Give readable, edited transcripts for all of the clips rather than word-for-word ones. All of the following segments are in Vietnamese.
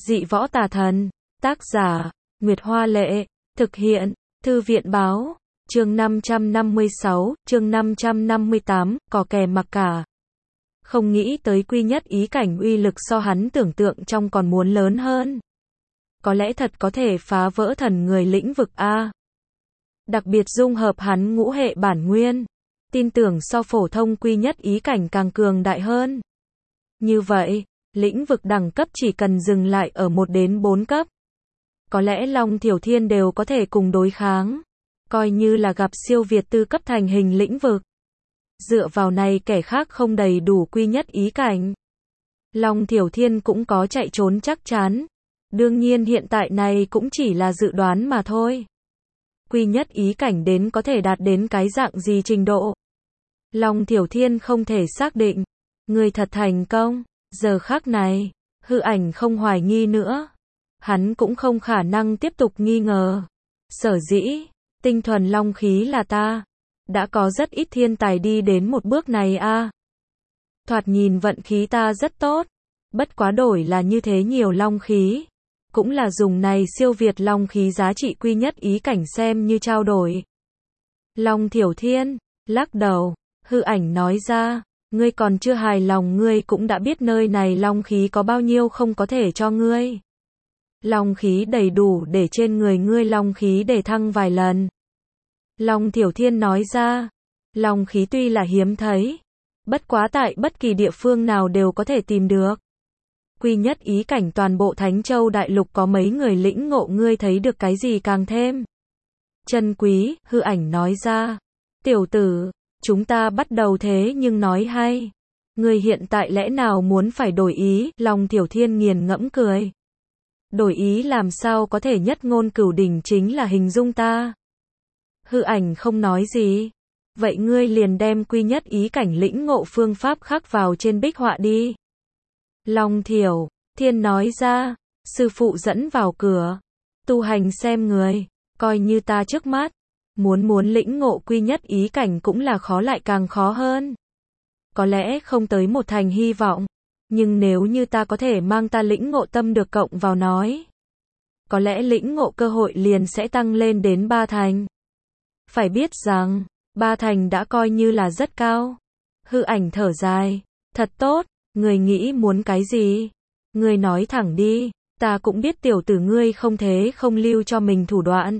Dị võ tà thần. Tác giả, Nguyệt Hoa Lệ. Thực hiện, Thư viện Báo. Chương 556, chương 558, có kè mặc cả. Không nghĩ tới quy nhất ý cảnh uy lực so hắn tưởng tượng trong còn muốn lớn hơn. Có lẽ thật có thể phá vỡ thần người lĩnh vực A. Đặc biệt dung hợp hắn ngũ hệ bản nguyên. Tin tưởng so phổ thông quy nhất ý cảnh càng cường đại hơn. Như vậy, lĩnh vực đẳng cấp chỉ cần dừng lại ở 1 đến 4 cấp. Có lẽ Long Thiểu Thiên đều có thể cùng đối kháng. Coi như là gặp siêu việt tư cấp thành hình lĩnh vực. Dựa vào này kẻ khác không đầy đủ quy nhất ý cảnh. Long Thiểu Thiên cũng có chạy trốn chắc chắn. Đương nhiên hiện tại này cũng chỉ là dự đoán mà thôi. Quy nhất ý cảnh đến có thể đạt đến cái dạng gì trình độ. Long Thiểu Thiên không thể xác định. Người thật thành công. Giờ khắc này, hư ảnh không hoài nghi nữa. Hắn cũng không khả năng tiếp tục nghi ngờ. Sở dĩ, tinh thuần long khí là ta. Đã có rất ít thiên tài đi đến một bước này a. Thoạt nhìn vận khí ta rất tốt. Bất quá đổi là như thế nhiều long khí. Cũng là dùng này siêu việt long khí giá trị quy nhất ý cảnh xem như trao đổi. Long Thiểu Thiên, lắc đầu, hư ảnh nói ra, ngươi còn chưa hài lòng ngươi cũng đã biết nơi này long khí có bao nhiêu không có thể cho ngươi. Long khí đầy đủ để trên người ngươi long khí để thăng vài lần. Long Thiểu Thiên nói ra, long khí tuy là hiếm thấy, bất quá tại bất kỳ địa phương nào đều có thể tìm được. Quy nhất ý cảnh toàn bộ Thánh Châu Đại Lục có mấy người lĩnh ngộ ngươi thấy được cái gì càng thêm chân quý, hư ảnh nói ra. Tiểu tử, chúng ta bắt đầu thế nhưng nói hay. Ngươi hiện tại lẽ nào muốn phải đổi ý, Long Thiểu Thiên nghiền ngẫm cười. Đổi ý làm sao có thể nhất ngôn cửu đỉnh chính là hình dung ta. Hư ảnh không nói gì. Vậy ngươi liền đem quy nhất ý cảnh lĩnh ngộ phương pháp khắc vào trên bích họa đi. Long Thiểu Thiên nói ra, sư phụ dẫn vào cửa. Tu hành xem người, coi như ta trước mắt. Muốn lĩnh ngộ quy nhất ý cảnh cũng là khó lại càng khó hơn. Có lẽ không tới một thành hy vọng. Nhưng nếu như ta có thể mang ta lĩnh ngộ tâm được cộng vào nói. Có lẽ lĩnh ngộ cơ hội liền sẽ tăng lên đến 3 thành. Phải biết rằng, 3 thành đã coi như là rất cao. Hư ảnh thở dài. Thật tốt, người nghĩ muốn cái gì? Người nói thẳng đi, ta cũng biết tiểu tử ngươi không thế không lưu cho mình thủ đoạn.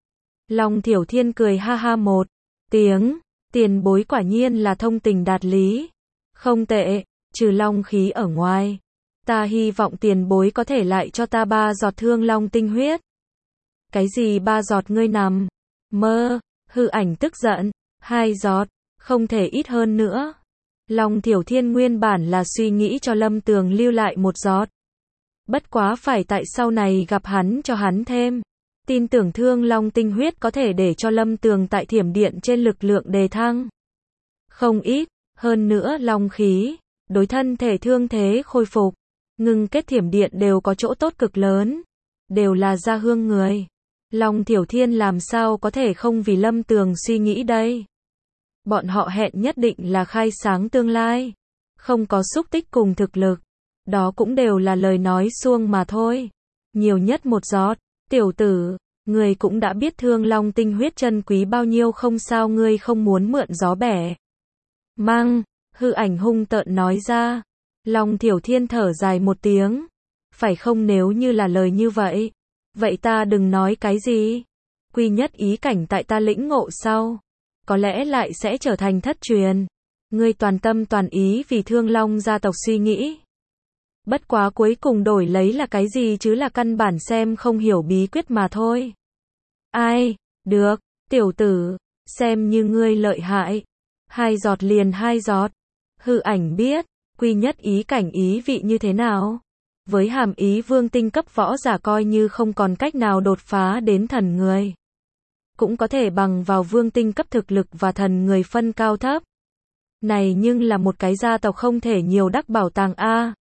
Long Thiểu Thiên cười ha ha một tiếng, tiền bối quả nhiên là thông tình đạt lý. Không tệ, trừ long khí ở ngoài. Ta hy vọng tiền bối có thể lại cho ta 3 giọt thương long tinh huyết. Cái gì 3 giọt ngươi nằm? Mơ, hư ảnh tức giận. 2 giọt, không thể ít hơn nữa. Long Thiểu Thiên nguyên bản là suy nghĩ cho Lâm Tường lưu lại 1 giọt. Bất quá phải tại sau này gặp hắn cho hắn thêm. Tin tưởng thương long tinh huyết có thể để cho Lâm Tường tại thiểm điện trên lực lượng đề thăng. Không ít, hơn nữa long khí, đối thân thể thương thế khôi phục, ngưng kết thiểm điện đều có chỗ tốt cực lớn. Đều là gia hương người. Long Thiểu Thiên làm sao có thể không vì Lâm Tường suy nghĩ đây. Bọn họ hẹn nhất định là khai sáng tương lai. Không có xúc tích cùng thực lực. Đó cũng đều là lời nói suông mà thôi. Nhiều nhất 1 giọt. Tiểu tử, người cũng đã biết thương long tinh huyết chân quý bao nhiêu không sao ngươi không muốn mượn gió bẻ. Mang, hư ảnh hung tợn nói ra. Long Thiểu Thiên thở dài một tiếng. Phải không nếu như là lời như vậy. Vậy ta đừng nói cái gì. Quy nhất ý cảnh tại ta lĩnh ngộ sau. Có lẽ lại sẽ trở thành thất truyền. Ngươi toàn tâm toàn ý vì thương long gia tộc suy nghĩ. Bất quá cuối cùng đổi lấy là cái gì chứ là căn bản xem không hiểu bí quyết mà thôi. Ai, được, tiểu tử, xem như ngươi lợi hại. 2 giọt liền 2 giọt. Hư ảnh biết, quy nhất ý cảnh ý vị như thế nào. Với hàm ý vương tinh cấp võ giả coi như không còn cách nào đột phá đến thần người. Cũng có thể bằng vào vương tinh cấp thực lực và thần người phân cao thấp. Này nhưng là một cái gia tộc không thể nhiều đắc bảo tàng A.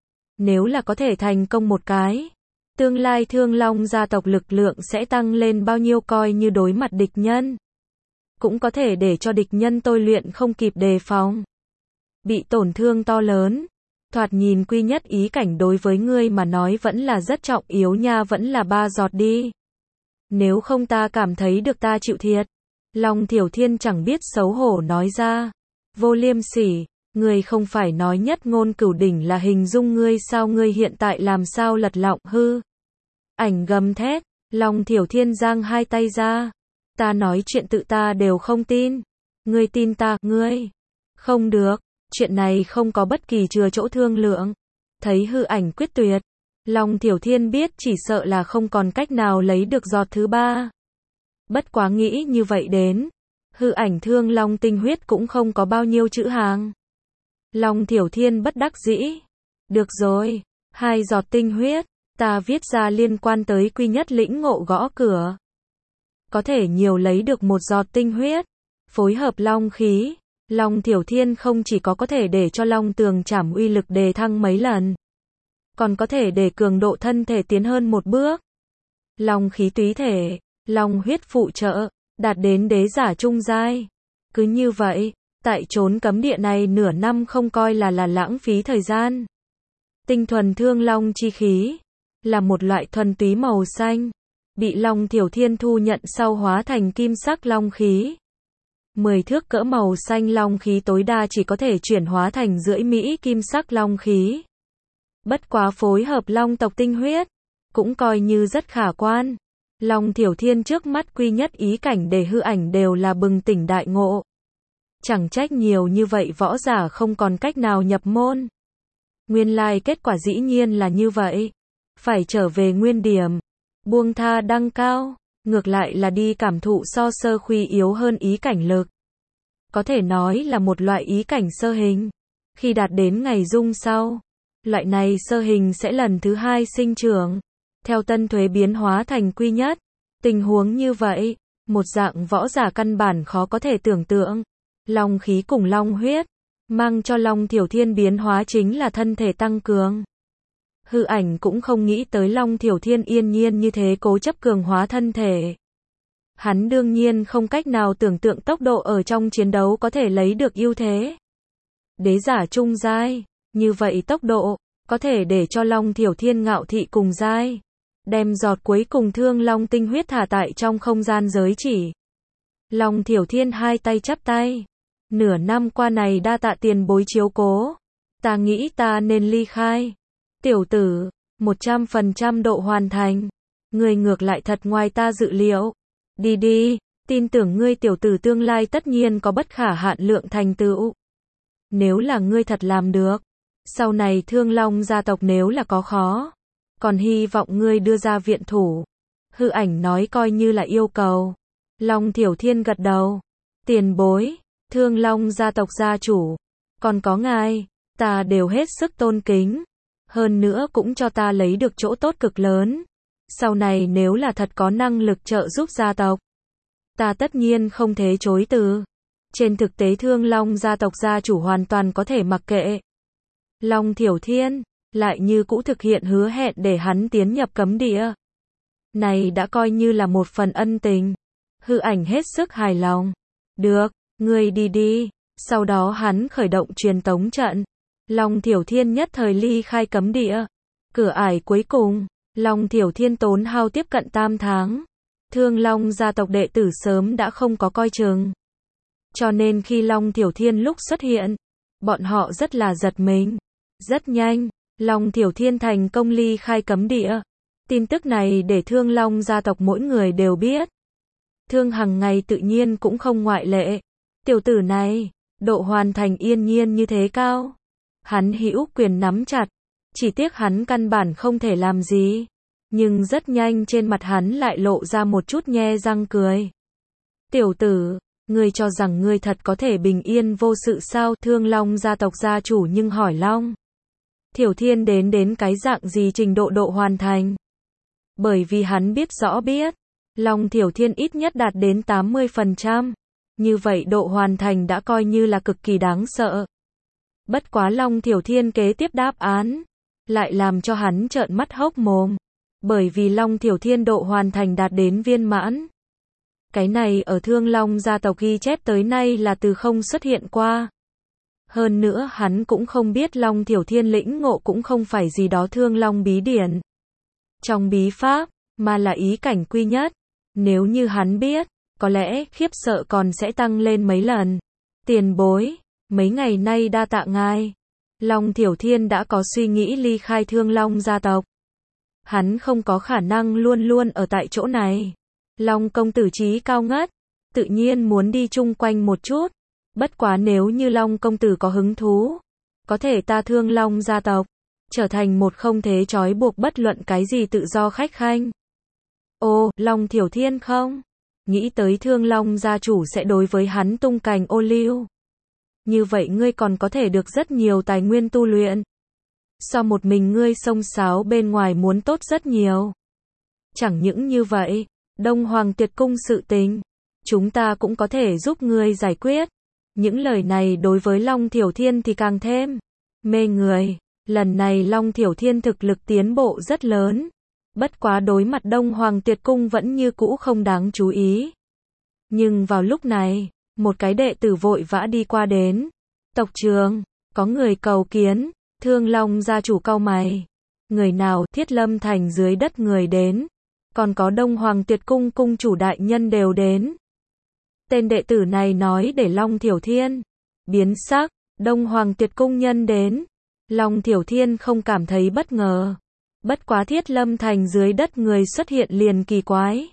Nếu là có thể thành công một cái, tương lai thương long gia tộc lực lượng sẽ tăng lên bao nhiêu coi như đối mặt địch nhân. Cũng có thể để cho địch nhân tôi luyện không kịp đề phòng. Bị tổn thương to lớn. Thoạt nhìn Quy Nhất ý cảnh đối với ngươi mà nói vẫn là rất trọng yếu nha, vẫn là 3 giọt đi. Nếu không ta cảm thấy được ta chịu thiệt. Long Thiểu Thiên chẳng biết xấu hổ nói ra. Vô liêm sỉ, ngươi không phải nói nhất ngôn cửu đỉnh là hình dung ngươi sao, ngươi hiện tại làm sao lật lọng hư. Ảnh gầm thét, Long Thiểu Thiên giang hai tay ra. Ta nói chuyện tự ta đều không tin. Ngươi tin ta, ngươi. Không được, chuyện này không có bất kỳ chừa chỗ thương lượng. Thấy hư ảnh quyết tuyệt, Long Thiểu Thiên biết chỉ sợ là không còn cách nào lấy được giọt thứ 3. Bất quá nghĩ như vậy đến, hư ảnh thương long tinh huyết cũng không có bao nhiêu chữ hàng. Long Thiểu Thiên bất đắc dĩ. Được rồi, 2 giọt tinh huyết, ta viết ra liên quan tới Quy Nhất lĩnh ngộ gõ cửa. Có thể nhiều lấy được 1 giọt tinh huyết, phối hợp long khí. Long Thiểu Thiên không chỉ có thể để cho long tường trảm uy lực đề thăng mấy lần, còn có thể để cường độ thân thể tiến hơn 1 bước. Long khí túy thể, long huyết phụ trợ, đạt đến đế giả trung giai. Cứ như vậy, tại chốn cấm địa này nửa năm không coi là lãng phí thời gian. Tinh thuần thương long chi khí, là một loại thuần túy màu xanh, bị Long Thiểu Thiên thu nhận sau hóa thành kim sắc long khí. 10 thước cỡ màu xanh long khí tối đa chỉ có thể chuyển hóa thành rưỡi mỹ kim sắc long khí. Bất quá phối hợp long tộc tinh huyết, cũng coi như rất khả quan. Long Thiểu Thiên trước mắt Quy Nhất ý cảnh để hư ảnh đều là bừng tỉnh đại ngộ. Chẳng trách nhiều như vậy võ giả không còn cách nào nhập môn. Nguyên lai kết quả dĩ nhiên là như vậy. Phải trở về nguyên điểm, buông tha đăng cao, ngược lại là đi cảm thụ so sơ khuy yếu hơn ý cảnh lực. Có thể nói là một loại ý cảnh sơ hình. Khi đạt đến ngày dung sau, loại này sơ hình sẽ lần thứ 2 sinh trưởng, theo tân thuế biến hóa thành Quy Nhất. Tình huống như vậy, một dạng võ giả căn bản khó có thể tưởng tượng. Long khí cùng long huyết, mang cho Long Thiểu Thiên biến hóa chính là thân thể tăng cường. Hư ảnh cũng không nghĩ tới Long Thiểu Thiên yên nhiên như thế cố chấp cường hóa thân thể. Hắn đương nhiên không cách nào tưởng tượng tốc độ ở trong chiến đấu có thể lấy được ưu thế. Đế giả trung giai, như vậy tốc độ, có thể để cho Long Thiểu Thiên ngạo thị cùng giai. Đem giọt cuối cùng thương long tinh huyết thả tại trong không gian giới chỉ. Long Thiểu Thiên hai tay chắp tay. Nửa năm qua này đa tạ tiền bối chiếu cố. Ta nghĩ ta nên ly khai. Tiểu tử, 100% độ hoàn thành. Ngươi ngược lại thật ngoài ta dự liệu. Đi đi, tin tưởng ngươi tiểu tử tương lai tất nhiên có bất khả hạn lượng thành tựu. Nếu là ngươi thật làm được, sau này Thương Long gia tộc nếu là có khó, còn hy vọng ngươi đưa ra viện thủ. Hư ảnh nói coi như là yêu cầu. Long Thiểu Thiên gật đầu. Tiền bối, Thương Long gia tộc gia chủ, còn có ngài, ta đều hết sức tôn kính. Hơn nữa cũng cho ta lấy được chỗ tốt cực lớn. Sau này nếu là thật có năng lực trợ giúp gia tộc, ta tất nhiên không thể chối từ. Trên thực tế Thương Long gia tộc gia chủ hoàn toàn có thể mặc kệ. Long Thiểu Thiên lại như cũ thực hiện hứa hẹn để hắn tiến nhập cấm địa. Này đã coi như là một phần ân tình. Hư ảnh hết sức hài lòng. Được, ngươi đi đi. Sau đó hắn khởi động truyền tống trận. Long Thiểu Thiên nhất thời ly khai cấm địa. Cửa ải cuối cùng, Long Thiểu Thiên tốn hao tiếp cận 8 tháng. Thương Long gia tộc đệ tử sớm đã không có coi chừng. Cho nên khi Long Thiểu Thiên lúc xuất hiện, bọn họ rất là giật mình. Rất nhanh, Long Thiểu Thiên thành công ly khai cấm địa. Tin tức này để Thương Long gia tộc mỗi người đều biết. Thương Hằng ngày tự nhiên cũng không ngoại lệ. Tiểu tử này, độ hoàn thành yên nhiên như thế cao. Hắn hữu quyền nắm chặt, chỉ tiếc hắn căn bản không thể làm gì. Nhưng rất nhanh trên mặt hắn lại lộ ra một chút nhe răng cười. Tiểu tử, ngươi cho rằng ngươi thật có thể bình yên vô sự sao? Thương Long gia tộc gia chủ nhưng hỏi Long Thiểu Thiên đến cái dạng gì trình độ độ hoàn thành. Bởi vì hắn biết rõ Long Thiểu Thiên ít nhất đạt đến 80%. Như vậy độ hoàn thành đã coi như là cực kỳ đáng sợ. Bất quá Long Thiểu Thiên kế tiếp đáp án lại làm cho hắn trợn mắt hốc mồm. Bởi vì Long Thiểu Thiên độ hoàn thành đạt đến viên mãn. Cái này ở Thương Long gia tộc ghi chép tới nay là từ không xuất hiện qua. Hơn nữa hắn cũng không biết Long Thiểu Thiên lĩnh ngộ cũng không phải gì đó Thương Long bí điển trong bí pháp, mà là ý cảnh quy nhất. Nếu như hắn biết, có lẽ khiếp sợ còn sẽ tăng lên mấy lần. Tiền bối, mấy ngày nay đa tạ ngài. Long Thiểu Thiên đã có suy nghĩ ly khai Thương Long gia tộc. Hắn không có khả năng luôn luôn ở tại chỗ này. Long công tử trí cao ngất, tự nhiên muốn đi chung quanh một chút. Bất quá nếu như Long công tử có hứng thú, có thể ta Thương Long gia tộc trở thành một không thế trói buộc bất luận cái gì tự do khách khanh. Ô, Long Thiểu Thiên không nghĩ tới Thương Long gia chủ sẽ đối với hắn tung cành ô liu. Như vậy ngươi còn có thể được rất nhiều tài nguyên tu luyện. So một mình ngươi xông xáo bên ngoài muốn tốt rất nhiều. Chẳng những như vậy, Đông Hoàng Tuyệt Cung sự tình, chúng ta cũng có thể giúp ngươi giải quyết. Những lời này đối với Long Thiểu Thiên thì càng thêm mê người. Lần này Long Thiểu Thiên thực lực tiến bộ rất lớn. Bất quá đối mặt Đông Hoàng Tuyệt Cung vẫn như cũ không đáng chú ý. Nhưng vào lúc này, một cái đệ tử vội vã đi qua đến. Tộc trưởng, có người cầu kiến. Thương Long gia chủ cau mày. Người nào? Thiết Lâm thành dưới đất người đến. Còn có Đông Hoàng Tuyệt Cung cung chủ đại nhân đều đến. Tên đệ tử này nói để Long Thiểu Thiên biến sắc. Đông Hoàng Tuyệt Cung nhân đến. Long Thiểu Thiên không cảm thấy bất ngờ. Bất quá Thiết Lâm thành dưới đất người xuất hiện liền kỳ quái.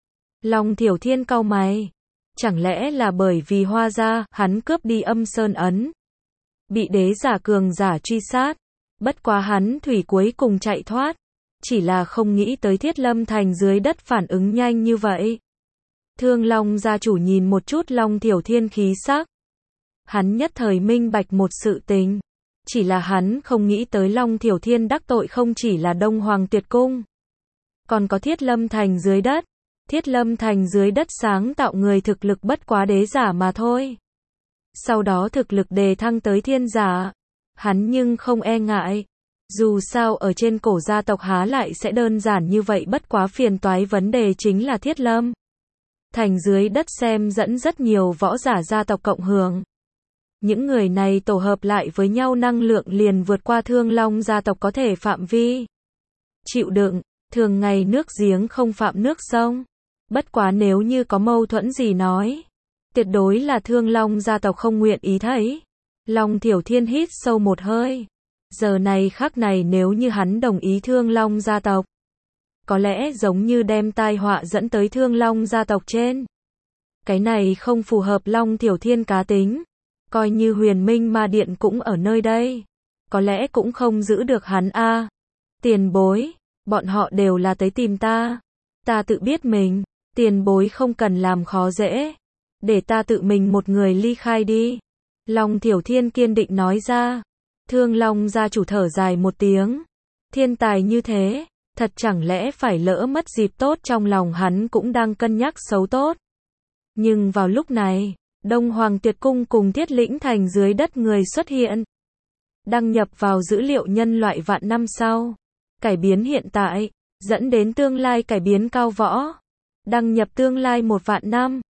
Long Thiểu Thiên cau mày. Chẳng lẽ là bởi vì Hoa gia hắn cướp đi Âm Sơn ấn, bị đế giả cường giả truy sát. Bất quá hắn thủy cuối cùng chạy thoát. Chỉ là không nghĩ tới Thiết Lâm thành dưới đất phản ứng nhanh như vậy. Thương Long gia chủ nhìn một chút Long Thiểu Thiên khí sắc. Hắn nhất thời minh bạch một sự tình. Chỉ là hắn không nghĩ tới Long Thiểu Thiên đắc tội không chỉ là Đông Hoàng Tuyệt Cung, còn có Thiết Lâm thành dưới đất. Thiết Lâm thành dưới đất sáng tạo người thực lực bất quá đế giả mà thôi. Sau đó thực lực đề thăng tới thiên giả. Hắn nhưng không e ngại. Dù sao ở trên cổ gia tộc há lại sẽ đơn giản như vậy, bất quá phiền toái vấn đề chính là Thiết Lâm thành dưới đất xem dẫn rất nhiều võ giả gia tộc cộng hưởng. Những người này tổ hợp lại với nhau năng lượng liền vượt qua Thương Long gia tộc có thể phạm vi chịu đựng. Thường ngày nước giếng không phạm nước sông. Bất quá nếu như có mâu thuẫn gì nói, tuyệt đối là Thương Long gia tộc không nguyện ý thấy. Long Thiểu Thiên hít sâu một hơi. Giờ này khắc này nếu như hắn đồng ý Thương Long gia tộc, có lẽ giống như đem tai họa dẫn tới Thương Long gia tộc trên. Cái này không phù hợp Long Thiểu Thiên cá tính. Coi như Huyền Minh Ma Điện cũng ở nơi đây, có lẽ cũng không giữ được hắn a. Tiền bối, bọn họ đều là tới tìm ta. Ta tự biết mình, tiền bối không cần làm khó dễ. Để ta tự mình một người ly khai đi. Long Thiểu Thiên kiên định nói ra. Thương Long gia chủ thở dài một tiếng. Thiên tài như thế, thật chẳng lẽ phải lỡ mất dịp tốt, trong lòng hắn cũng đang cân nhắc xấu tốt. Nhưng vào lúc này, Đông Hoàng Tuyệt Cung cùng Thiết Lĩnh thành dưới đất người xuất hiện. Đăng nhập vào dữ liệu nhân loại vạn năm sau. Cải biến hiện tại, dẫn đến tương lai cải biến cao võ. Đăng nhập tương lai 1 vạn năm.